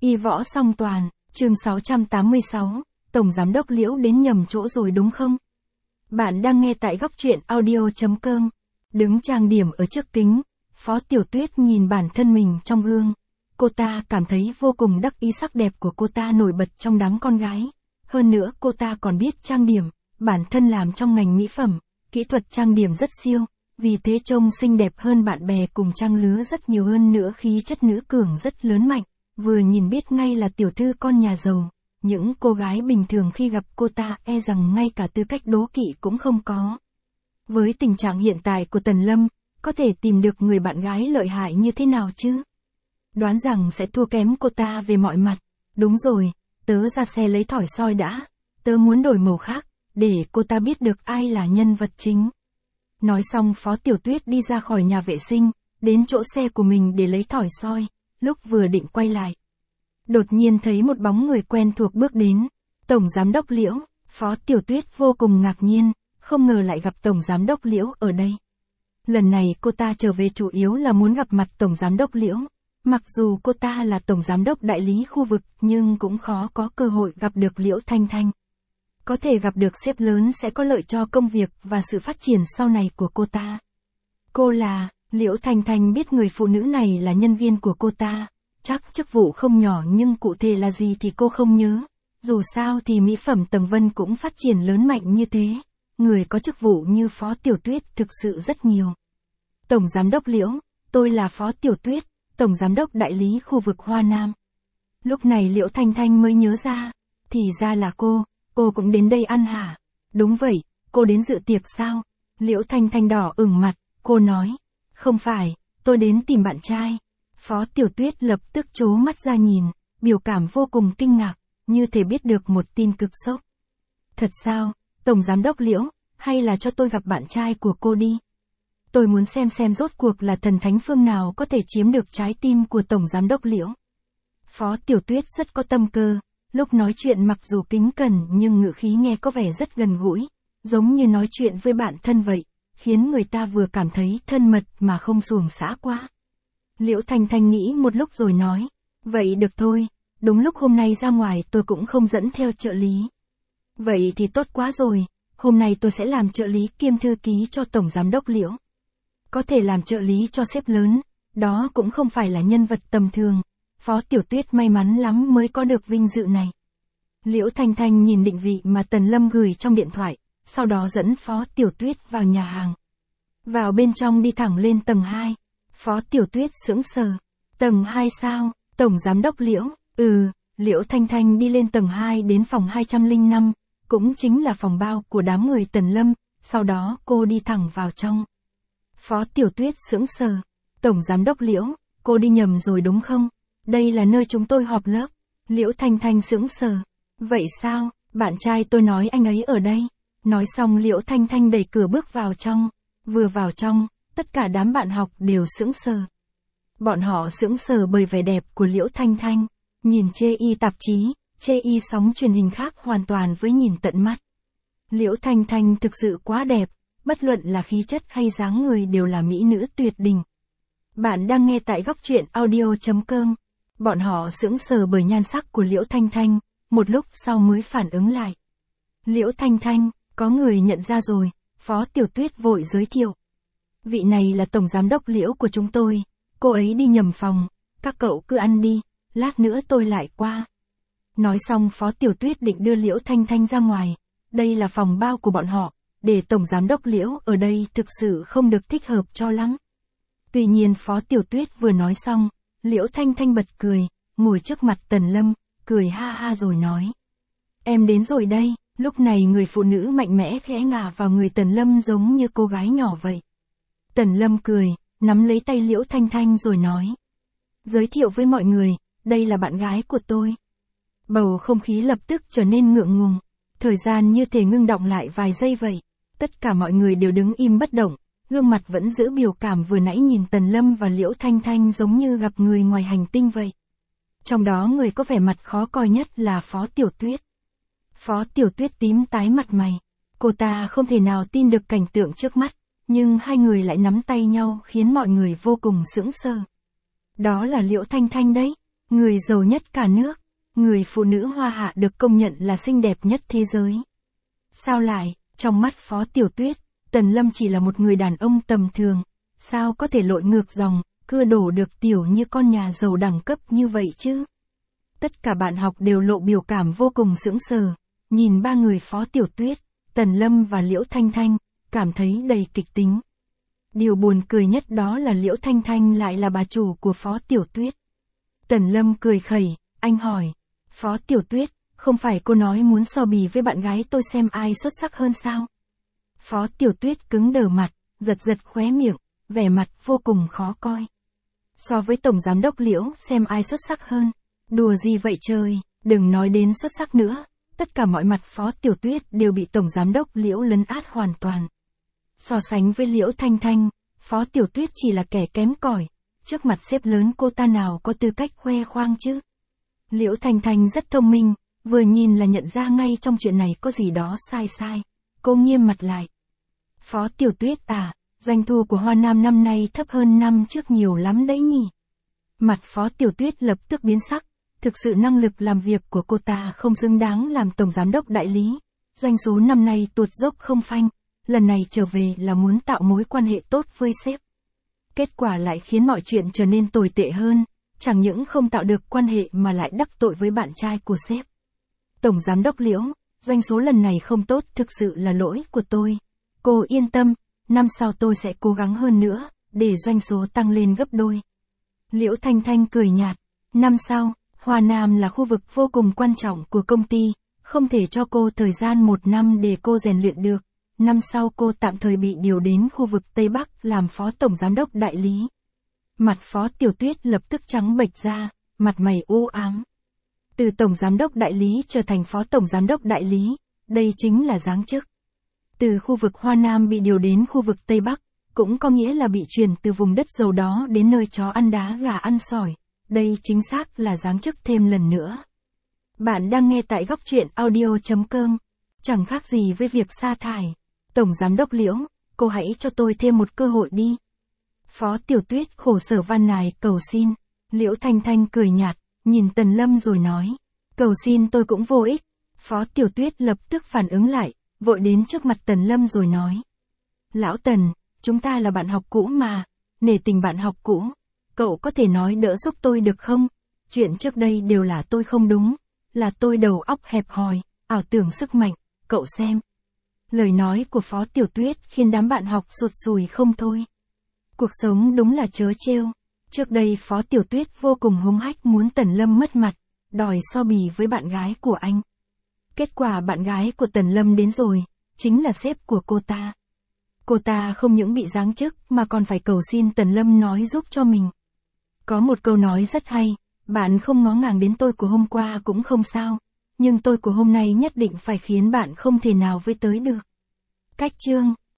Y võ song toàn, chương 686, Tổng Giám đốc Liễu đến nhầm chỗ rồi đúng không? Bạn đang nghe tại góc truyện audio.com. Đứng trang điểm ở trước kính, Phó Tiểu Tuyết nhìn bản thân mình trong gương. Cô ta cảm thấy vô cùng đắc ý, sắc đẹp của cô ta nổi bật trong đám con gái. Hơn nữa cô ta còn biết trang điểm, bản thân làm trong ngành mỹ phẩm, kỹ thuật trang điểm rất siêu, vì thế trông xinh đẹp hơn bạn bè cùng trang lứa rất nhiều, hơn nữa khí chất nữ cường rất lớn mạnh, vừa nhìn biết ngay là tiểu thư con nhà giàu. Những cô gái bình thường khi gặp cô ta e rằng ngay cả tư cách đố kỵ cũng không có. Với tình trạng hiện tại của Tần Lâm, có thể tìm được người bạn gái lợi hại như thế nào chứ? Đoán rằng sẽ thua kém cô ta về mọi mặt. Đúng rồi, tớ ra xe lấy thỏi soi đã, tớ muốn đổi màu khác, để cô ta biết được ai là nhân vật chính. Nói xong Phó Tiểu Tuyết đi ra khỏi nhà vệ sinh, đến chỗ xe của mình để lấy thỏi soi, lúc vừa định quay lại. Đột nhiên thấy một bóng người quen thuộc bước đến. Tổng Giám đốc Liễu. Phó Tiểu Tuyết vô cùng ngạc nhiên, không ngờ lại gặp Tổng Giám đốc Liễu ở đây. Lần này cô ta trở về chủ yếu là muốn gặp mặt Tổng Giám đốc Liễu. Mặc dù cô ta là Tổng Giám đốc đại lý khu vực nhưng cũng khó có cơ hội gặp được Liễu Thanh Thanh. Có thể gặp được sếp lớn sẽ có lợi cho công việc và sự phát triển sau này của cô ta. Cô là, Liễu Thanh Thanh biết người phụ nữ này là nhân viên của cô ta. Chắc chức vụ không nhỏ nhưng cụ thể là gì thì cô không nhớ. Dù sao thì mỹ phẩm Tầng Vân cũng phát triển lớn mạnh như thế. Người có chức vụ như Phó Tiểu Tuyết thực sự rất nhiều. Tổng Giám đốc Liễu, tôi là Phó Tiểu Tuyết, Tổng Giám đốc đại lý khu vực Hoa Nam. Lúc này Liễu Thanh Thanh mới nhớ ra. Thì ra là cô cũng đến đây ăn hả? Đúng vậy, cô đến dự tiệc sao? Liễu Thanh Thanh đỏ ửng mặt, cô nói. Không phải, tôi đến tìm bạn trai. Phó Tiểu Tuyết lập tức trố mắt ra nhìn, biểu cảm vô cùng kinh ngạc, như thể biết được một tin cực sốc. Thật sao, Tổng Giám đốc Liễu, hay là cho tôi gặp bạn trai của cô đi? Tôi muốn xem rốt cuộc là thần thánh phương nào có thể chiếm được trái tim của Tổng Giám đốc Liễu. Phó Tiểu Tuyết rất có tâm cơ, lúc nói chuyện mặc dù kính cẩn nhưng ngữ khí nghe có vẻ rất gần gũi, giống như nói chuyện với bạn thân vậy, khiến người ta vừa cảm thấy thân mật mà không xuồng xã quá. Liễu Thanh Thanh nghĩ một lúc rồi nói, vậy được thôi, đúng lúc hôm nay ra ngoài tôi cũng không dẫn theo trợ lý. Vậy thì tốt quá rồi, hôm nay tôi sẽ làm trợ lý kiêm thư ký cho Tổng Giám đốc Liễu. Có thể làm trợ lý cho sếp lớn, đó cũng không phải là nhân vật tầm thường, Phó Tiểu Tuyết may mắn lắm mới có được vinh dự này. Liễu Thanh Thanh nhìn định vị mà Tần Lâm gửi trong điện thoại, sau đó dẫn Phó Tiểu Tuyết vào nhà hàng. Vào bên trong đi thẳng lên tầng 2. Phó Tiểu Tuyết sững sờ. Tầng 2 sao? Tổng Giám đốc Liễu? Liễu Thanh Thanh đi lên tầng 2 đến phòng 205, cũng chính là phòng bao của đám người Tần Lâm, sau đó cô đi thẳng vào trong. Phó Tiểu Tuyết sững sờ. Tổng Giám đốc Liễu, cô đi nhầm rồi đúng không? Đây là nơi chúng tôi họp lớp. Liễu Thanh Thanh sững sờ. Vậy sao? Bạn trai tôi nói anh ấy ở đây. Nói xong Liễu Thanh Thanh đẩy cửa bước vào trong. Vừa vào trong, tất cả đám bạn học đều sững sờ. Bọn họ sững sờ bởi vẻ đẹp của Liễu Thanh Thanh. Nhìn chê y tạp chí, chê y sóng truyền hình khác hoàn toàn với nhìn tận mắt. Liễu Thanh Thanh thực sự quá đẹp, bất luận là khí chất hay dáng người đều là mỹ nữ tuyệt đỉnh. Bạn đang nghe tại góc truyện audio.com. Bọn họ sững sờ bởi nhan sắc của Liễu Thanh Thanh, một lúc sau mới phản ứng lại. Liễu Thanh Thanh, có người nhận ra rồi, Phó Tiểu Tuyết vội giới thiệu. Vị này là Tổng Giám đốc Liễu của chúng tôi, cô ấy đi nhầm phòng, các cậu cứ ăn đi, lát nữa tôi lại qua. Nói xong Phó Tiểu Tuyết định đưa Liễu Thanh Thanh ra ngoài, đây là phòng bao của bọn họ, để Tổng Giám đốc Liễu ở đây thực sự không được thích hợp cho lắm. Tuy nhiên Phó Tiểu Tuyết vừa nói xong, Liễu Thanh Thanh bật cười, ngồi trước mặt Tần Lâm, cười ha ha rồi nói. Em đến rồi đây, lúc này người phụ nữ mạnh mẽ khẽ ngả vào người Tần Lâm giống như cô gái nhỏ vậy. Tần Lâm cười, nắm lấy tay Liễu Thanh Thanh rồi nói. Giới thiệu với mọi người, đây là bạn gái của tôi. Bầu không khí lập tức trở nên ngượng ngùng, thời gian như thể ngưng đọng lại vài giây vậy. Tất cả mọi người đều đứng im bất động, gương mặt vẫn giữ biểu cảm vừa nãy nhìn Tần Lâm và Liễu Thanh Thanh giống như gặp người ngoài hành tinh vậy. Trong đó người có vẻ mặt khó coi nhất là Phó Tiểu Tuyết. Phó Tiểu Tuyết tím tái mặt mày, cô ta không thể nào tin được cảnh tượng trước mắt, nhưng hai người lại nắm tay nhau khiến mọi người vô cùng sững sờ. Đó là Liễu Thanh Thanh đấy, người giàu nhất cả nước, người phụ nữ Hoa Hạ được công nhận là xinh đẹp nhất thế giới. Sao lại, trong mắt Phó Tiểu Tuyết, Tần Lâm chỉ là một người đàn ông tầm thường, sao có thể lội ngược dòng, cưa đổ được tiểu như con nhà giàu đẳng cấp như vậy chứ? Tất cả bạn học đều lộ biểu cảm vô cùng sững sờ, nhìn ba người Phó Tiểu Tuyết, Tần Lâm và Liễu Thanh Thanh, cảm thấy đầy kịch tính. Điều buồn cười nhất đó là Liễu Thanh Thanh lại là bà chủ của Phó Tiểu Tuyết. Tần Lâm cười khẩy, anh hỏi, Phó Tiểu Tuyết, không phải cô nói muốn so bì với bạn gái tôi xem ai xuất sắc hơn sao? Phó Tiểu Tuyết cứng đờ mặt, giật giật khóe miệng, vẻ mặt vô cùng khó coi. So với Tổng Giám đốc Liễu xem ai xuất sắc hơn? Đùa gì vậy trời, đừng nói đến xuất sắc nữa. Tất cả mọi mặt Phó Tiểu Tuyết đều bị Tổng Giám đốc Liễu lấn át hoàn toàn. So sánh với Liễu Thanh Thanh, Phó Tiểu Tuyết chỉ là kẻ kém cỏi. Trước mặt sếp lớn cô ta nào có tư cách khoe khoang chứ? Liễu Thanh Thanh rất thông minh, vừa nhìn là nhận ra ngay trong chuyện này có gì đó sai. Cô nghiêm mặt lại. Phó Tiểu Tuyết à, doanh thu của Hoa Nam năm nay thấp hơn năm trước nhiều lắm đấy nhỉ? Mặt Phó Tiểu Tuyết lập tức biến sắc, thực sự năng lực làm việc của cô ta không xứng đáng làm tổng giám đốc đại lý. Doanh số năm nay tuột dốc không phanh, lần này trở về là muốn tạo mối quan hệ tốt với sếp. Kết quả lại khiến mọi chuyện trở nên tồi tệ hơn, chẳng những không tạo được quan hệ mà lại đắc tội với bạn trai của sếp. Tổng giám đốc Liễu, doanh số lần này không tốt, thực sự là lỗi của tôi. Cô yên tâm, năm sau tôi sẽ cố gắng hơn nữa, để doanh số tăng lên gấp đôi. Liễu Thanh Thanh cười nhạt, năm sau, Hoa Nam là khu vực vô cùng quan trọng của công ty, không thể cho cô thời gian 1 năm để cô rèn luyện được. Năm sau cô tạm thời bị điều đến khu vực Tây Bắc làm phó tổng giám đốc đại lý. Mặt Phó Tiểu Tuyết lập tức trắng bệch ra, mặt mày u ám. Từ tổng giám đốc đại lý trở thành phó tổng giám đốc đại lý, đây chính là giáng chức. Từ khu vực Hoa Nam bị điều đến khu vực Tây Bắc, cũng có nghĩa là bị chuyển từ vùng đất giàu đó đến nơi chó ăn đá gà ăn sỏi. Đây chính xác là giáng chức thêm lần nữa. Bạn đang nghe tại góc truyện audio.com. Chẳng khác gì với việc sa thải. Tổng giám đốc Liễu, cô hãy cho tôi thêm một cơ hội đi. Phó Tiểu Tuyết khổ sở van nài cầu xin. Liễu Thanh Thanh cười nhạt, nhìn Tần Lâm rồi nói. Cầu xin tôi cũng vô ích. Phó Tiểu Tuyết lập tức phản ứng lại, vội đến trước mặt Tần Lâm rồi nói. Lão Tần, chúng ta là bạn học cũ mà, nể tình bạn học cũ. Cậu có thể nói đỡ giúp tôi được không? Chuyện trước đây đều là tôi không đúng, là tôi đầu óc hẹp hòi, ảo tưởng sức mạnh, cậu xem. Lời nói của Phó Tiểu Tuyết khiến đám bạn học sụt sùi không thôi. Cuộc sống đúng là trớ trêu. Trước đây Phó Tiểu Tuyết vô cùng hung hách muốn Tần Lâm mất mặt, đòi so bì với bạn gái của anh. Kết quả bạn gái của Tần Lâm đến rồi, chính là sếp của cô ta. Cô ta không những bị giáng chức mà còn phải cầu xin Tần Lâm nói giúp cho mình. Có một câu nói rất hay, bạn không ngó ngàng đến tôi của hôm qua cũng không sao, nhưng tôi của hôm nay nhất định phải khiến bạn không thể nào với tới được. Cách chương